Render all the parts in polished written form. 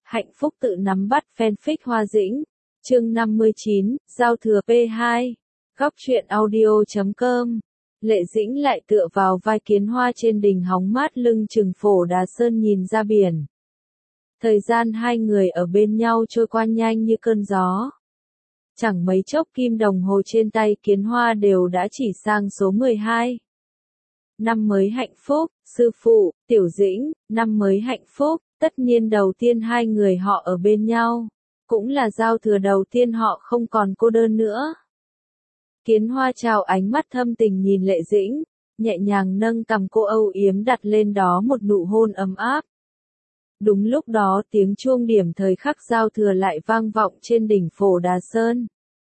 Hạnh phúc tự nắm bắt fanfic Hoa Dĩnh. Chương 59, Giao thừa P2. Góc truyện audio.com. Lệ Dĩnh lại tựa vào vai Kiến Hoa trên đỉnh hóng mát lưng chừng Phổ Đà Sơn nhìn ra biển. Thời gian hai người ở bên nhau trôi qua nhanh như cơn gió. Chẳng mấy chốc kim đồng hồ trên tay Kiến Hoa đều đã chỉ sang số 12. Năm mới hạnh phúc, sư phụ, Tiểu Dĩnh, năm mới hạnh phúc, tất nhiên đầu tiên hai người họ ở bên nhau. Cũng là giao thừa đầu tiên họ không còn cô đơn nữa. Kiến Hoa trao ánh mắt thâm tình nhìn Lệ Dĩnh, nhẹ nhàng nâng cằm cô âu yếm đặt lên đó một nụ hôn ấm áp. Đúng lúc đó tiếng chuông điểm thời khắc giao thừa lại vang vọng trên đỉnh Phổ Đà Sơn.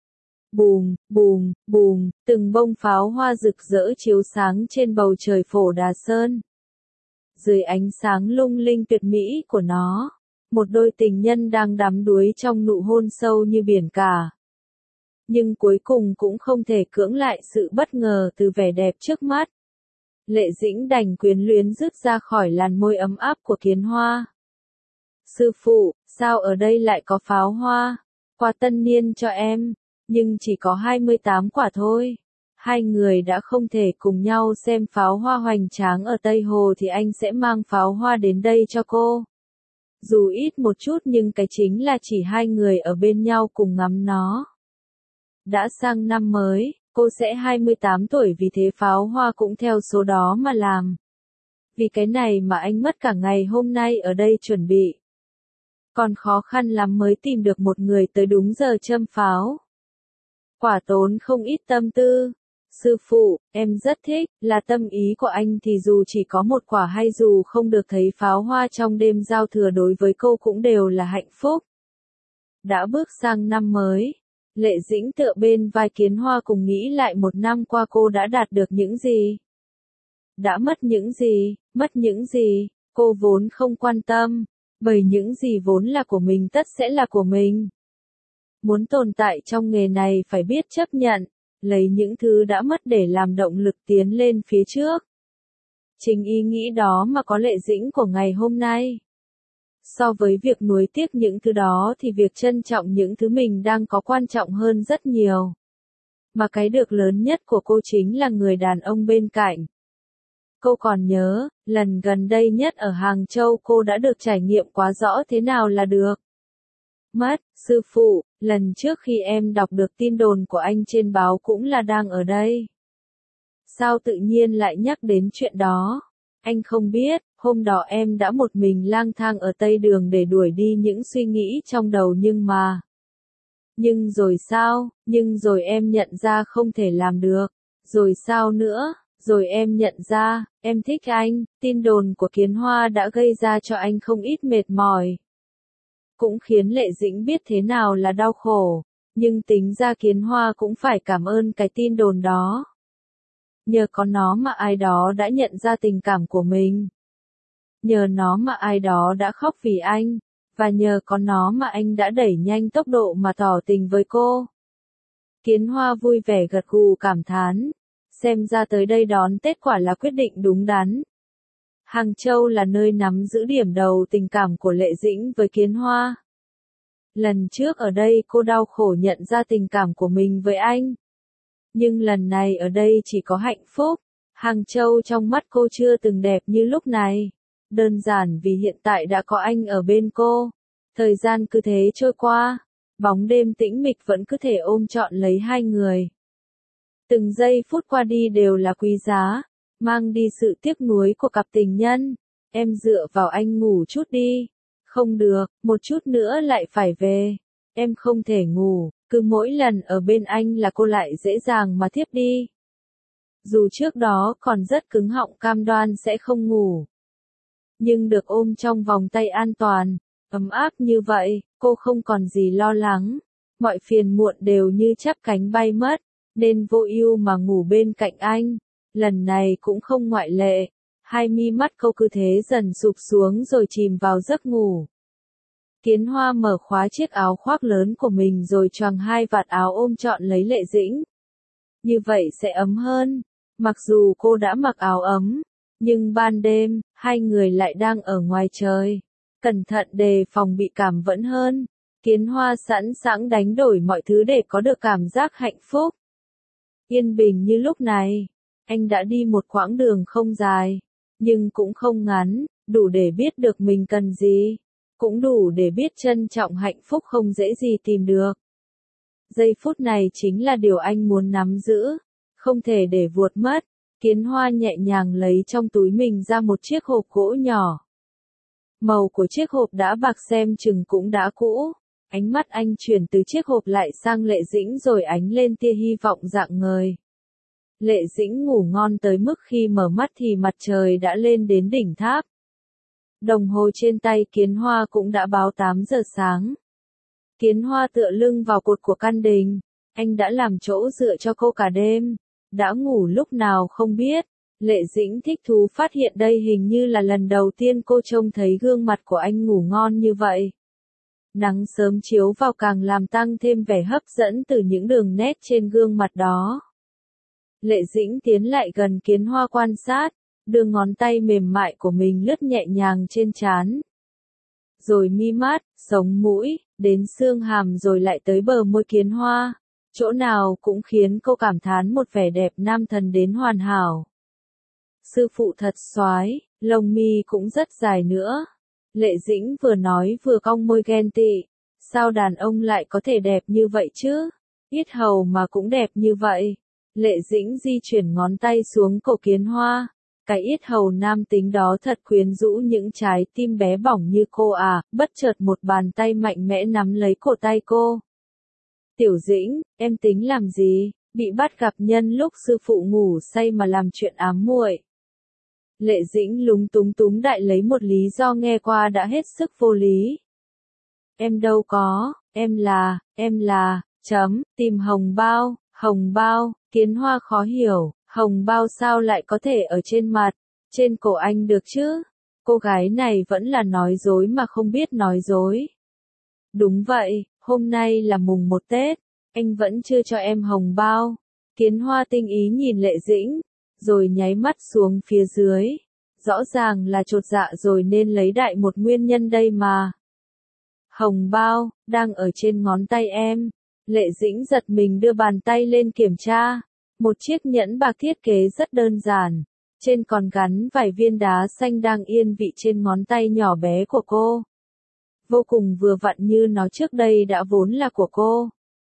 Bùm, bùm, bùm, từng bông pháo hoa rực rỡ chiếu sáng trên bầu trời Phổ Đà Sơn. Dưới ánh sáng lung linh tuyệt mỹ của nó, một đôi tình nhân đang đắm đuối trong nụ hôn sâu như biển cả. Nhưng cuối cùng cũng không thể cưỡng lại sự bất ngờ từ vẻ đẹp trước mắt. Lệ Dĩnh đành quyến luyến rứt ra khỏi làn môi ấm áp của Kiến Hoa. Sư phụ, sao ở đây lại có pháo hoa? Quà tân niên cho em, nhưng chỉ có 28 quả thôi. Hai người đã không thể cùng nhau xem pháo hoa hoành tráng ở Tây Hồ thì anh sẽ mang pháo hoa đến đây cho cô. Dù ít một chút nhưng cái chính là chỉ hai người ở bên nhau cùng ngắm nó. Đã sang năm mới, cô sẽ 28 tuổi vì thế pháo hoa cũng theo số đó mà làm. Vì cái này mà anh mất cả ngày hôm nay ở đây chuẩn bị. Còn khó khăn lắm mới tìm được một người tới đúng giờ châm pháo. Quả tốn không ít tâm tư. Sư phụ, em rất thích, là tâm ý của anh thì dù chỉ có một quả hay dù không được thấy pháo hoa trong đêm giao thừa đối với cô cũng đều là hạnh phúc. Đã bước sang năm mới, Lệ Dĩnh tựa bên vai Kiến Hoa cùng nghĩ lại một năm qua cô đã đạt được những gì. Đã mất những gì, cô vốn không quan tâm, bởi những gì vốn là của mình tất sẽ là của mình. Muốn tồn tại trong nghề này phải biết chấp nhận, lấy những thứ đã mất để làm động lực tiến lên phía trước. Chính ý nghĩ đó mà có Lệ Dĩnh của ngày hôm nay. So với việc nuối tiếc những thứ đó thì việc trân trọng những thứ mình đang có quan trọng hơn rất nhiều. Mà cái được lớn nhất của cô chính là người đàn ông bên cạnh. Cô còn nhớ, lần gần đây nhất ở Hàng Châu cô đã được trải nghiệm quá rõ thế nào là được. Mất, sư phụ, lần trước khi em đọc được tin đồn của anh trên báo cũng là đang ở đây. Sao tự nhiên lại nhắc đến chuyện đó? Anh không biết, hôm đó em đã một mình lang thang ở Tây Đường để đuổi đi những suy nghĩ trong đầu Nhưng rồi sao? Nhưng rồi em nhận ra không thể làm được. Rồi sao nữa? Rồi em nhận ra, em thích anh, tin đồn của Kiến Hoa đã gây ra cho anh không ít mệt mỏi. Cũng khiến Lệ Dĩnh biết thế nào là đau khổ, nhưng tính ra Kiến Hoa cũng phải cảm ơn cái tin đồn đó. Nhờ có nó mà ai đó đã nhận ra tình cảm của mình. Nhờ nó mà ai đó đã khóc vì anh, và nhờ có nó mà anh đã đẩy nhanh tốc độ mà tỏ tình với cô. Kiến Hoa vui vẻ gật gù cảm thán, xem ra tới đây đón Tết quả là quyết định đúng đắn. Hàng Châu là nơi nắm giữ điểm đầu tình cảm của Lệ Dĩnh với Kiến Hoa. Lần trước ở đây cô đau khổ nhận ra tình cảm của mình với anh. Nhưng lần này ở đây chỉ có hạnh phúc. Hàng Châu trong mắt cô chưa từng đẹp như lúc này. Đơn giản vì hiện tại đã có anh ở bên cô. Thời gian cứ thế trôi qua. Bóng đêm tĩnh mịch vẫn cứ thể ôm trọn lấy hai người. Từng giây phút qua đi đều là quý giá. Mang đi sự tiếc nuối của cặp tình nhân. Em dựa vào anh ngủ chút đi. Không được, một chút nữa lại phải về. Em không thể ngủ, cứ mỗi lần ở bên anh là cô lại dễ dàng mà thiếp đi. Dù trước đó còn rất cứng họng cam đoan sẽ không ngủ. Nhưng được ôm trong vòng tay an toàn, ấm áp như vậy, cô không còn gì lo lắng. Mọi phiền muộn đều như chắp cánh bay mất, nên vô ưu mà ngủ bên cạnh anh. Lần này cũng không ngoại lệ, hai mi mắt cô cứ thế dần sụp xuống rồi chìm vào giấc ngủ. Kiến Hoa mở khóa chiếc áo khoác lớn của mình rồi choàng hai vạt áo ôm trọn lấy Lệ Dĩnh. Như vậy sẽ ấm hơn. Mặc dù cô đã mặc áo ấm, nhưng ban đêm, hai người lại đang ở ngoài trời. cẩn thận đề phòng bị cảm vẫn hơn. Kiến Hoa sẵn sàng đánh đổi mọi thứ để có được cảm giác hạnh phúc. Yên bình như lúc này, anh đã đi một quãng đường không dài, nhưng cũng không ngắn, đủ để biết được mình cần gì, cũng đủ để biết trân trọng hạnh phúc không dễ gì tìm được. Giây phút này chính là điều anh muốn nắm giữ, không thể để vuột mất. Kiến Hoa nhẹ nhàng lấy trong túi mình ra một chiếc hộp gỗ nhỏ. Màu của chiếc hộp đã bạc xem chừng cũng đã cũ. Ánh mắt anh chuyển từ chiếc hộp lại sang Lệ Dĩnh rồi ánh lên tia hy vọng rạng ngời. Lệ Dĩnh ngủ ngon tới mức khi mở mắt thì mặt trời đã lên đến đỉnh tháp. Đồng hồ trên tay Kiến Hoa cũng đã báo 8 giờ sáng. Kiến Hoa tựa lưng vào cột của căn đình. Anh đã làm chỗ dựa cho cô cả đêm. Đã ngủ lúc nào không biết. Lệ Dĩnh thích thú phát hiện đây hình như là lần đầu tiên cô trông thấy gương mặt của anh ngủ ngon như vậy. Nắng sớm chiếu vào càng làm tăng thêm vẻ hấp dẫn từ những đường nét trên gương mặt đó. Lệ Dĩnh tiến lại gần Kiến Hoa quan sát, đưa ngón tay mềm mại của mình lướt nhẹ nhàng trên trán. Rồi mi mắt, sống mũi, đến xương hàm rồi lại tới bờ môi Kiến Hoa. Chỗ nào cũng khiến cô cảm thán một vẻ đẹp nam thần đến hoàn hảo. Sư phụ thật soái, lông mi cũng rất dài nữa. Lệ Dĩnh vừa nói vừa cong môi ghen tị. Sao đàn ông lại có thể đẹp như vậy chứ? Yết hầu mà cũng đẹp như vậy. Lệ Dĩnh di chuyển ngón tay xuống cổ Kiến Hoa. Cái yết hầu nam tính đó thật quyến rũ những trái tim bé bỏng như cô à. Bất chợt một bàn tay mạnh mẽ nắm lấy cổ tay cô. Tiểu Dĩnh, em tính làm gì? Bị bắt gặp nhân lúc sư phụ ngủ say mà làm chuyện ám muội. Lệ Dĩnh lúng túng túng đại lấy một lý do nghe qua đã hết sức vô lý. Em đâu có, em là, tìm hồng bao, Kiến Hoa khó hiểu, hồng bao sao lại có thể ở trên mặt, trên cổ anh được chứ? Cô gái này vẫn là nói dối mà không biết nói dối. Đúng vậy, hôm nay là mùng 1 Tết, anh vẫn chưa cho em hồng bao. Kiến Hoa tinh ý nhìn Lệ Dĩnh, rồi nháy mắt xuống phía dưới. Rõ ràng là chột dạ rồi nên lấy đại một nguyên nhân đây mà. Hồng bao, đang ở trên ngón tay em. Lệ Dĩnh giật mình đưa bàn tay lên kiểm tra. Một chiếc nhẫn bạc thiết kế rất đơn giản. Trên còn gắn vài viên đá xanh đang yên vị trên ngón tay nhỏ bé của cô. Vô cùng vừa vặn như nó trước đây đã vốn là của cô.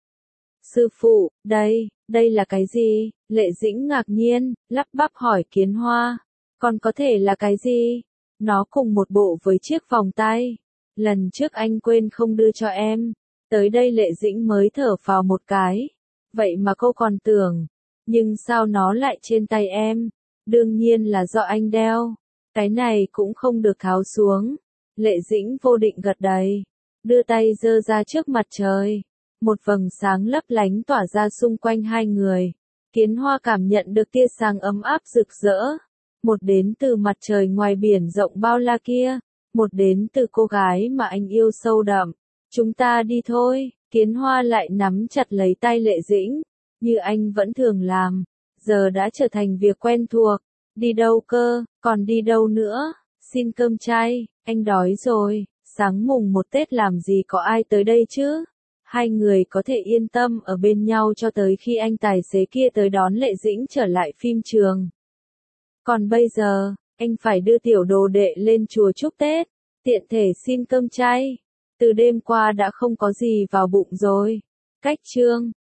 Sư phụ, đây là cái gì? Lệ Dĩnh ngạc nhiên, lắp bắp hỏi Kiến Hoa. Còn có thể là cái gì? Nó cùng một bộ với chiếc vòng tay. Lần trước anh quên không đưa cho em. Tới đây Lệ Dĩnh mới thở phào một cái. Vậy mà cô còn tưởng. Nhưng sao nó lại trên tay em? Đương nhiên là do anh đeo. Cái này cũng không được tháo xuống. Lệ Dĩnh vô định gật đầy. Đưa tay giơ ra trước mặt trời. Một vầng sáng lấp lánh tỏa ra xung quanh hai người. Kiến Hoa cảm nhận được tia sáng ấm áp rực rỡ. Một đến từ mặt trời ngoài biển rộng bao la kia. Một đến từ cô gái mà anh yêu sâu đậm. Chúng ta đi thôi. Kiến Hoa lại nắm chặt lấy tay Lệ Dĩnh. Như anh vẫn thường làm. Giờ đã trở thành việc quen thuộc. Đi đâu cơ, còn đi đâu nữa? Xin cơm chay, anh đói rồi. Sáng mùng 1 Tết làm gì có ai tới đây chứ? Hai người có thể yên tâm ở bên nhau cho tới khi anh tài xế kia tới đón Lệ Dĩnh trở lại phim trường. Còn bây giờ, anh phải đưa tiểu đồ đệ lên chùa chúc Tết, tiện thể xin cơm chay. Từ đêm qua đã không có gì vào bụng rồi. Cách chương